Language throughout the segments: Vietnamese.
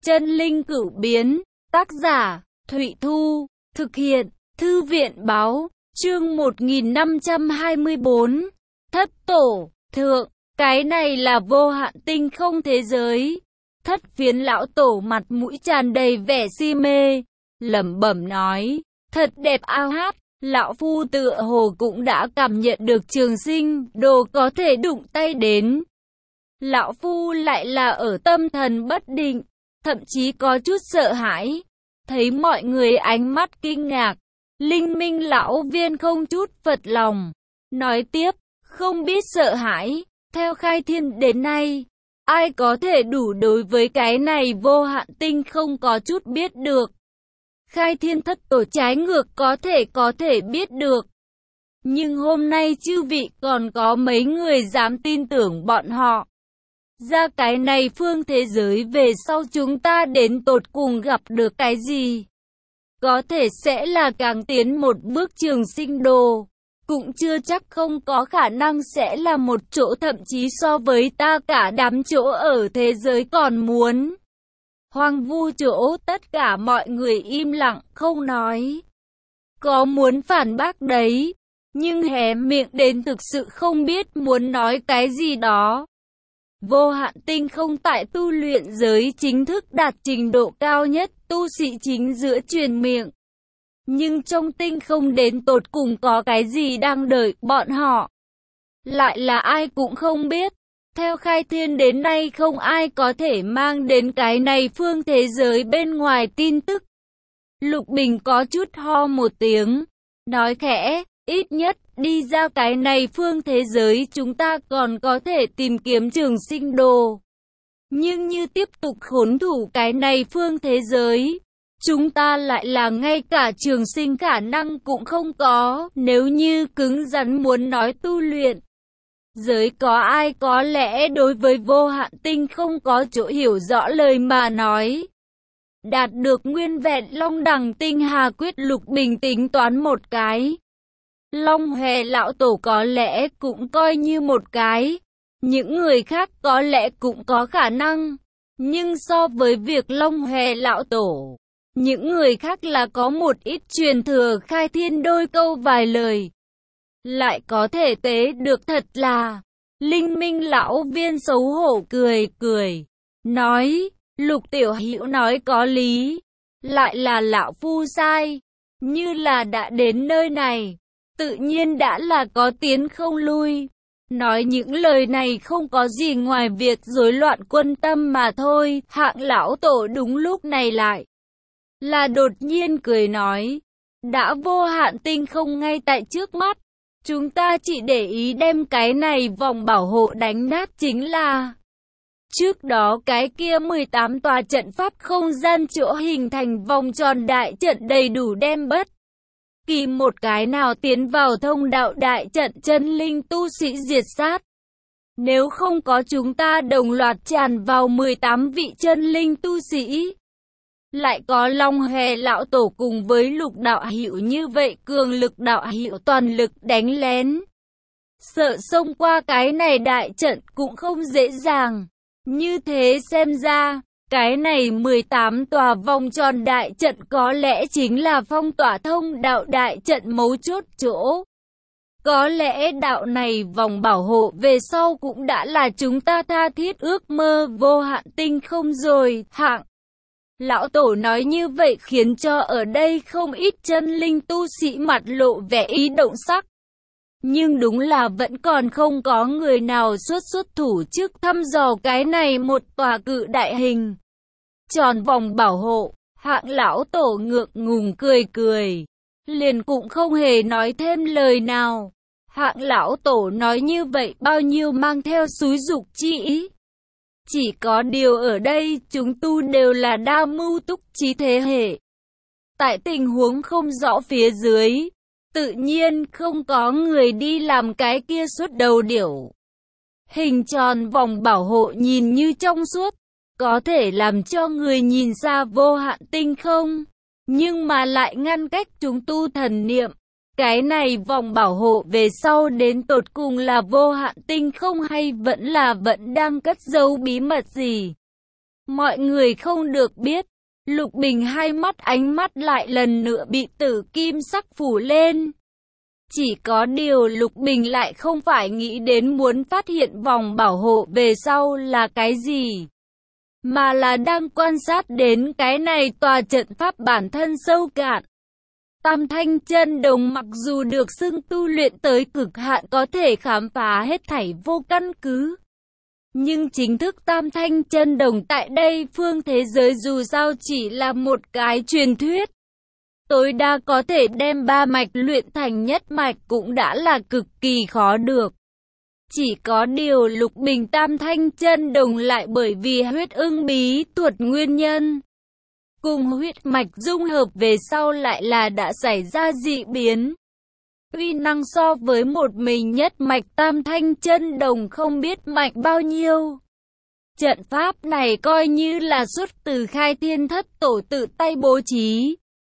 Chân linh cửu biến, tác giả, Thụy Thu, thực hiện, Thư viện báo, chương 1524, Thất Tổ, Thượng, cái này là vô hạn tinh không thế giới. Thất Phiến lão tổ mặt mũi tràn đầy vẻ si mê, lẩm bẩm nói, thật đẹp ao hát. Lão phu tựa hồ cũng đã cảm nhận được trường sinh đồ có thể đụng tay đến. Lão phu lại là ở tâm thần bất định, thậm chí có chút sợ hãi. Thấy mọi người ánh mắt kinh ngạc, Linh Minh lão viên không chút phật lòng, nói tiếp, không biết sợ hãi, theo khai thiên đến nay, ai có thể đủ đối với cái này vô hạn tinh không có chút biết được. Khai thiên thất tổ trái ngược có thể biết được. Nhưng hôm nay chư vị còn có mấy người dám tin tưởng bọn họ. Ra cái này phương thế giới về sau chúng ta đến tột cùng gặp được cái gì? Có thể sẽ là càng tiến một bước trường sinh đồ. Cũng chưa chắc không có khả năng sẽ là một chỗ thậm chí so với ta cả đám chỗ ở thế giới còn muốn. Hoang vu chỗ tất cả mọi người im lặng không nói. Có muốn phản bác đấy, nhưng hé miệng đến thực sự không biết muốn nói cái gì đó. Vô hạn tinh không tại tu luyện giới chính thức đạt trình độ cao nhất, tu sĩ chính giữa truyền miệng. Nhưng trong tinh không đến tột cùng có cái gì đang đợi bọn họ. Lại là ai cũng không biết. Theo khai thiên đến nay không ai có thể mang đến cái này phương thế giới bên ngoài tin tức. Lục Bình có chút ho một tiếng, nói khẽ, ít nhất đi ra cái này phương thế giới chúng ta còn có thể tìm kiếm trường sinh đồ. Nhưng như tiếp tục khốn thủ cái này phương thế giới, chúng ta lại là ngay cả trường sinh khả năng cũng không có, nếu như cứng rắn muốn nói tu luyện. Giới có ai có lẽ đối với vô hạn tinh không có chỗ hiểu rõ lời mà nói. Đạt được nguyên vẹn Long Đằng Tinh Hà Quyết, Lục Bình tính toán một cái. Long Hòe lão tổ có lẽ cũng coi như một cái. Những người khác có lẽ cũng có khả năng. Nhưng so với việc Long Hòe lão tổ, những người khác là có một ít truyền thừa khai thiên đôi câu vài lời. Lại có thể tế được thật là. Linh Minh lão viên xấu hổ cười, nói, Lục tiểu hữu nói có lý, lại là lão phu sai, như là đã đến nơi này, tự nhiên đã là có tiến không lui. Nói những lời này không có gì ngoài việc rối loạn quân tâm mà thôi. Hạng lão tổ đúng lúc này lại là đột nhiên cười nói, đã vô hạn tinh không ngay tại trước mắt. Chúng ta chỉ để ý đem cái này vòng bảo hộ đánh nát chính là. Trước đó cái kia 18 tòa trận pháp không gian chỗ hình thành vòng tròn đại trận đầy đủ đem bất kỳ một cái nào tiến vào thông đạo đại trận chân linh tu sĩ diệt sát. Nếu không có chúng ta đồng loạt tràn vào 18 vị chân linh tu sĩ. Lại có Long Hòe lão tổ cùng với Lục đạo hữu như vậy cường lực đạo hữu toàn lực đánh lén. Sợ xông qua cái này đại trận cũng không dễ dàng. Như thế xem ra, cái này 18 tòa vòng tròn đại trận có lẽ chính là phong tỏa thông đạo đại trận mấu chốt chỗ. Có lẽ đạo này vòng bảo hộ về sau cũng đã là chúng ta tha thiết ước mơ vô hạn tinh không rồi. Hạng lão tổ nói như vậy khiến cho ở đây không ít chân linh tu sĩ mặt lộ vẻ ý động sắc. Nhưng đúng là vẫn còn không có người nào xuất thủ trước thăm dò cái này một tòa cự đại hình tròn vòng bảo hộ. Hạng lão tổ ngượng ngùng cười, liền cũng không hề nói thêm lời nào. Hạng lão tổ nói như vậy bao nhiêu mang theo xúi giục chi ý. Chỉ có điều ở đây chúng tu đều là đa mưu túc trí thế hệ. Tại tình huống không rõ phía dưới, tự nhiên không có người đi làm cái kia suốt đầu điểu. Hình tròn vòng bảo hộ nhìn như trong suốt, có thể làm cho người nhìn ra vô hạn tinh không, nhưng mà lại ngăn cách chúng tu thần niệm. Cái này vòng bảo hộ về sau đến tột cùng là vô hạn tinh không hay vẫn đang cất giấu bí mật gì? Mọi người không được biết, Lục Bình hai mắt ánh mắt lại lần nữa bị tử kim sắc phủ lên. Chỉ có điều Lục Bình lại không phải nghĩ đến muốn phát hiện vòng bảo hộ về sau là cái gì, mà là đang quan sát đến cái này tòa trận pháp bản thân sâu cạn. Tam Thanh Chân Đồng mặc dù được xưng tu luyện tới cực hạn có thể khám phá hết thảy vô căn cứ, nhưng chính thức Tam Thanh Chân Đồng tại đây phương thế giới dù sao chỉ là một cái truyền thuyết. Tối đa có thể đem ba mạch luyện thành nhất mạch cũng đã là cực kỳ khó được. Chỉ có điều Lục Bình Tam Thanh Chân Đồng lại bởi vì huyết ưng bí thuật nguyên nhân, cùng huyết mạch dung hợp về sau lại là đã xảy ra dị biến. Uy năng so với một mình nhất mạch Tam Thanh Chân Đồng không biết mạnh bao nhiêu. Trận pháp này coi như là xuất từ Khai Thiên Thất Tổ tự tay bố trí.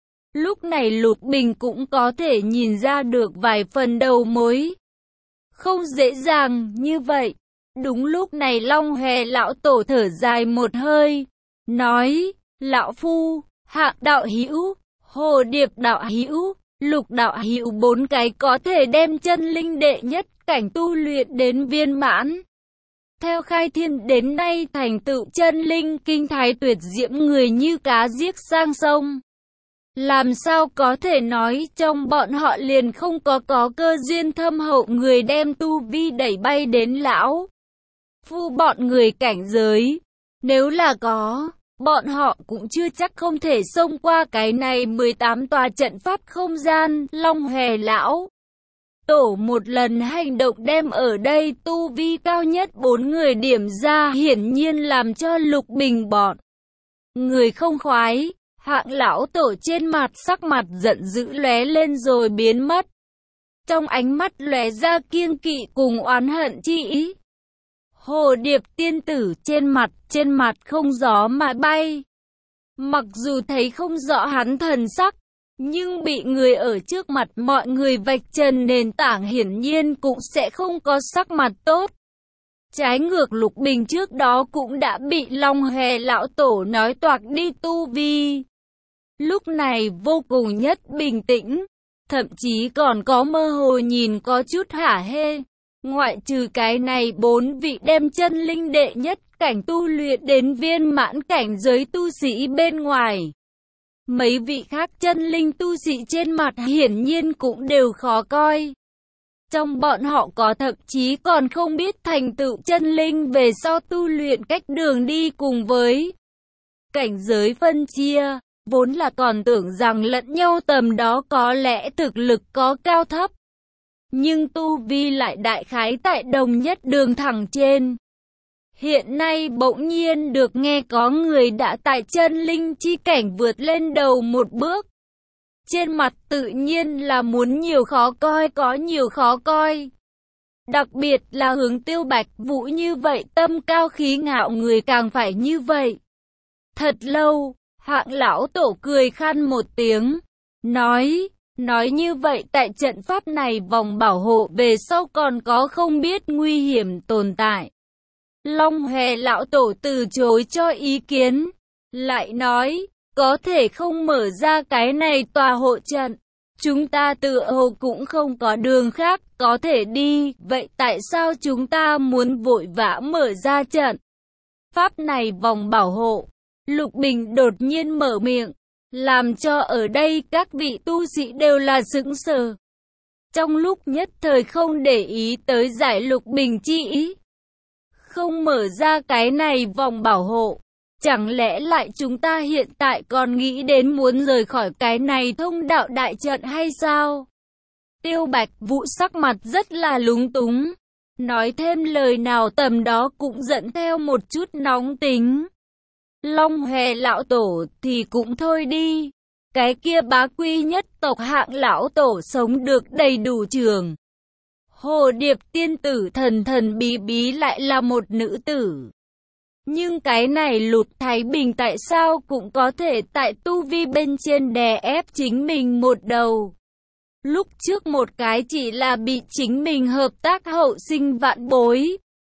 Lúc này Lục Bình cũng có thể nhìn ra được vài phần đầu mối. Không dễ dàng như vậy. Đúng lúc này Long Hòe lão tổ thở dài một hơi, nói: "Lão phu, Hạng đạo hữu, Hồ Điệp đạo hữu, Lục đạo hữu bốn cái có thể đem chân linh đệ nhất cảnh tu luyện đến viên mãn. Theo khai thiên đến nay thành tựu chân linh kinh thái tuyệt diễm người như cá giết sang sông. Làm sao có thể nói trong bọn họ liền không có cơ duyên thâm hậu người đem tu vi đẩy bay đến lão phu bọn người cảnh giới. Nếu là có, bọn họ cũng chưa chắc không thể xông qua cái này 18 tòa trận pháp không gian." Long Hòe lão tổ một lần hành động đem ở đây tu vi cao nhất 4 người điểm ra, hiển nhiên làm cho Lục Bình bọn người không khoái. Hạng lão tổ trên mặt sắc mặt giận dữ lóe lên rồi biến mất. Trong ánh mắt lóe ra kiêng kỵ cùng oán hận chi ý. Hồ Điệp tiên tử trên mặt không gió mà bay. Mặc dù thấy không rõ hắn thần sắc, nhưng bị người ở trước mặt mọi người vạch trần nền tảng hiển nhiên cũng sẽ không có sắc mặt tốt. Trái ngược Lục Bình trước đó cũng đã bị Long Hòe lão tổ nói toạc đi tu vi. Lúc này vô cùng nhất bình tĩnh, thậm chí còn có mơ hồ nhìn có chút hả hê. Ngoại trừ cái này 4 vị đem chân linh đệ nhất cảnh tu luyện đến viên mãn cảnh giới tu sĩ bên ngoài, mấy vị khác chân linh tu sĩ trên mặt hiển nhiên cũng đều khó coi. Trong bọn họ có thậm chí còn không biết thành tựu chân linh về sau tu luyện cách đường đi cùng với cảnh giới phân chia, vốn là còn tưởng rằng lẫn nhau tầm đó có lẽ thực lực có cao thấp, nhưng tu vi lại đại khái tại đồng nhất đường thẳng trên. Hiện nay bỗng nhiên được nghe có người đã tại chân linh chi cảnh vượt lên đầu một bước. Trên mặt tự nhiên là muốn nhiều khó coi có nhiều khó coi. Đặc biệt là hướng Tiêu Bạch Vũ như vậy tâm cao khí ngạo người càng phải như vậy. Thật lâu, Hạng lão tổ cười khan một tiếng, nói như vậy tại trận pháp này vòng bảo hộ về sau còn có không biết nguy hiểm tồn tại. Long Hòe lão tổ từ chối cho ý kiến, lại nói, có thể không mở ra cái này tòa hộ trận. Chúng ta tựa hồ cũng không có đường khác có thể đi, vậy tại sao chúng ta muốn vội vã mở ra trận pháp này vòng bảo hộ? Lục Bình đột nhiên mở miệng, làm cho ở đây các vị tu sĩ đều là sững sờ. Trong lúc nhất thời không để ý tới giải Lục Bình chi ý. Không mở ra cái này vòng bảo hộ, chẳng lẽ lại chúng ta hiện tại còn nghĩ đến muốn rời khỏi cái này thông đạo đại trận hay sao? Tiêu Bạch Vũ sắc mặt rất là lúng túng, nói thêm lời nào tầm đó cũng dẫn theo một chút nóng tính. Long Hòe lão tổ thì cũng thôi đi, cái kia bá quy nhất tộc Hạng lão tổ sống được đầy đủ trường. Hồ Điệp tiên tử thần thần bí bí lại là một nữ tử. Nhưng cái này Lục Thái Bình tại sao cũng có thể tại tu vi bên trên đè ép chính mình một đầu. Lúc trước một cái chỉ là bị chính mình hợp tác hậu sinh vạn bối.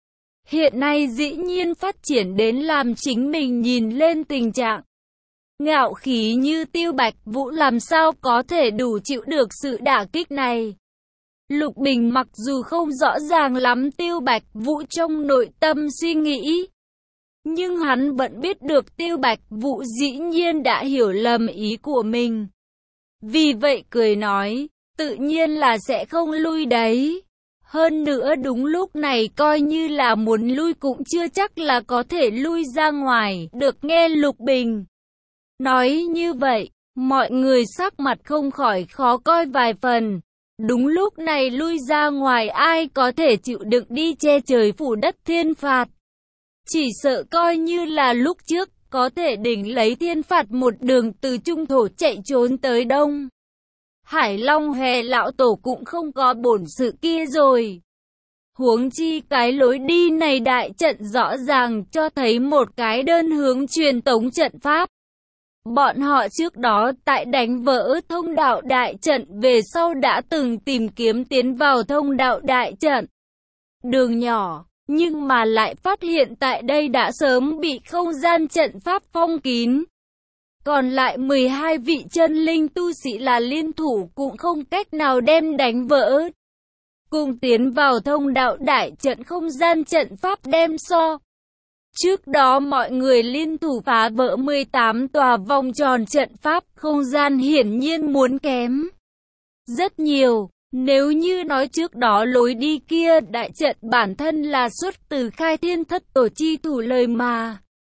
hiện nay dĩ nhiên phát triển đến làm chính mình nhìn lên tình trạng ngạo khí như Tiêu Bạch Vũ làm sao có thể đủ chịu được sự đả kích này. Lục Bình mặc dù không rõ ràng lắm Tiêu Bạch Vũ trong nội tâm suy nghĩ, nhưng hắn vẫn biết được Tiêu Bạch Vũ dĩ nhiên đã hiểu lầm ý của mình. Vì vậy cười nói, tự nhiên là sẽ không lui đấy. Hơn nữa đúng lúc này coi như là muốn lui cũng chưa chắc là có thể lui ra ngoài. Được nghe Lục Bình nói như vậy, mọi người sắc mặt không khỏi khó coi vài phần. Đúng lúc này lui ra ngoài ai có thể chịu đựng đi che trời phủ đất thiên phạt. Chỉ sợ coi như là lúc trước, có thể đỉnh lấy thiên phạt một đường từ Trung Thổ chạy trốn tới Đông Hải Long Hề lão tổ cũng không có bổn sự kia rồi. Huống chi cái lối đi này đại trận rõ ràng cho thấy một cái đơn hướng truyền tống trận pháp. Bọn họ trước đó tại đánh vỡ thông đạo đại trận về sau đã từng tìm kiếm tiến vào thông đạo đại trận. Đường nhỏ, nhưng mà lại phát hiện tại đây đã sớm bị không gian trận pháp phong kín. Còn lại 12 vị chân linh tu sĩ là liên thủ cũng không cách nào đem đánh vỡ. Cùng tiến vào thông đạo đại trận không gian trận pháp đem so. Trước đó mọi người liên thủ phá vỡ 18 tòa vòng tròn trận pháp, không gian hiển nhiên muốn kém rất nhiều. Nếu như nói trước đó lối đi kia đại trận bản thân là xuất từ Khai Thiên Thất Tổ chi thủ lời mà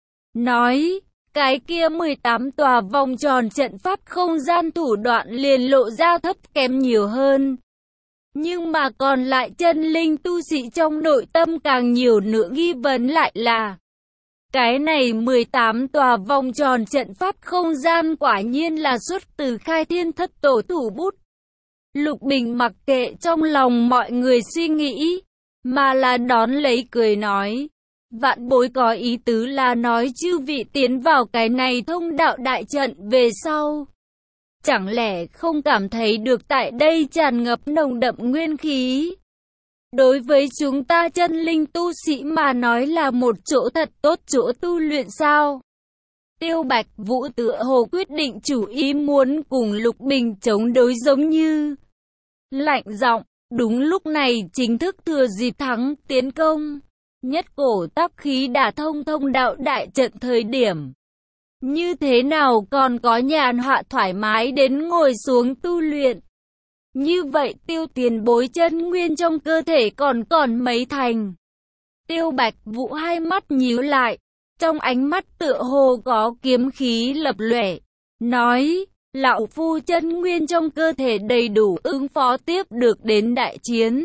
nói, cái kia 18 tòa vòng tròn trận pháp không gian thủ đoạn liền lộ ra thấp kém nhiều hơn. Nhưng mà còn lại chân linh tu sĩ trong nội tâm càng nhiều nữa nghi vấn lại là cái này 18 tòa vòng tròn trận pháp không gian quả nhiên là xuất từ Khai Thiên Thất Tổ thủ bút. Lục Bình mặc kệ trong lòng mọi người suy nghĩ, mà là đón lấy cười nói, vạn bối có ý tứ là nói chư vị tiến vào cái này thông đạo đại trận về sau. Chẳng lẽ không cảm thấy được tại đây tràn ngập nồng đậm nguyên khí? Đối với chúng ta chân linh tu sĩ mà nói là một chỗ thật tốt chỗ tu luyện sao? Tiêu Bạch Vũ tựa hồ quyết định chủ ý muốn cùng Lục Bình chống đối giống như lạnh giọng. Đúng lúc này chính thức thừa dịp thắng tiến công, nhất cổ tác khí đả thông thông đạo đại trận thời điểm. Như thế nào còn có nhàn hạ thoải mái đến ngồi xuống tu luyện. Như vậy Tiêu tiền bối chân nguyên trong cơ thể còn mấy thành. Tiêu Bạch Vũ hai mắt nhíu lại, trong ánh mắt tựa hồ có kiếm khí lập lòe, nói, lão phu chân nguyên trong cơ thể đầy đủ ứng phó tiếp được đến đại chiến.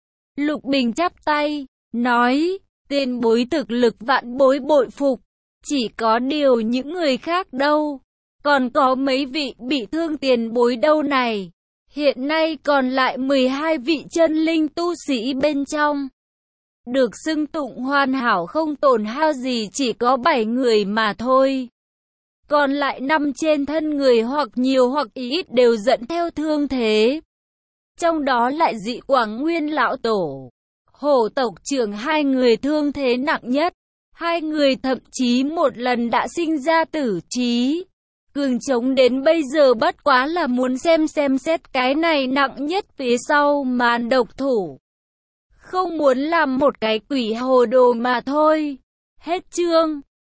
Lục Bình chắp tay, nói, tiền bối thực lực vạn bối bội phục, chỉ có điều những người khác đâu, còn có mấy vị bị thương tiền bối đâu này. Hiện nay còn lại 12 vị chân linh tu sĩ bên trong. Được xưng tụng hoàn hảo không tổn hao gì chỉ có 7 người mà thôi. Còn lại 5 trên thân người hoặc nhiều hoặc ít đều dẫn theo thương thế. Trong đó lại Dị Quảng Nguyên lão tổ, Hổ tộc trưởng 2 người thương thế nặng nhất. 2 người thậm chí một lần đã sinh ra tử trí. Cường chống đến bây giờ bất quá là muốn xem xét cái này nặng nhất phía sau màn độc thủ. Không muốn làm một cái quỷ hồ đồ mà thôi. Hết chương.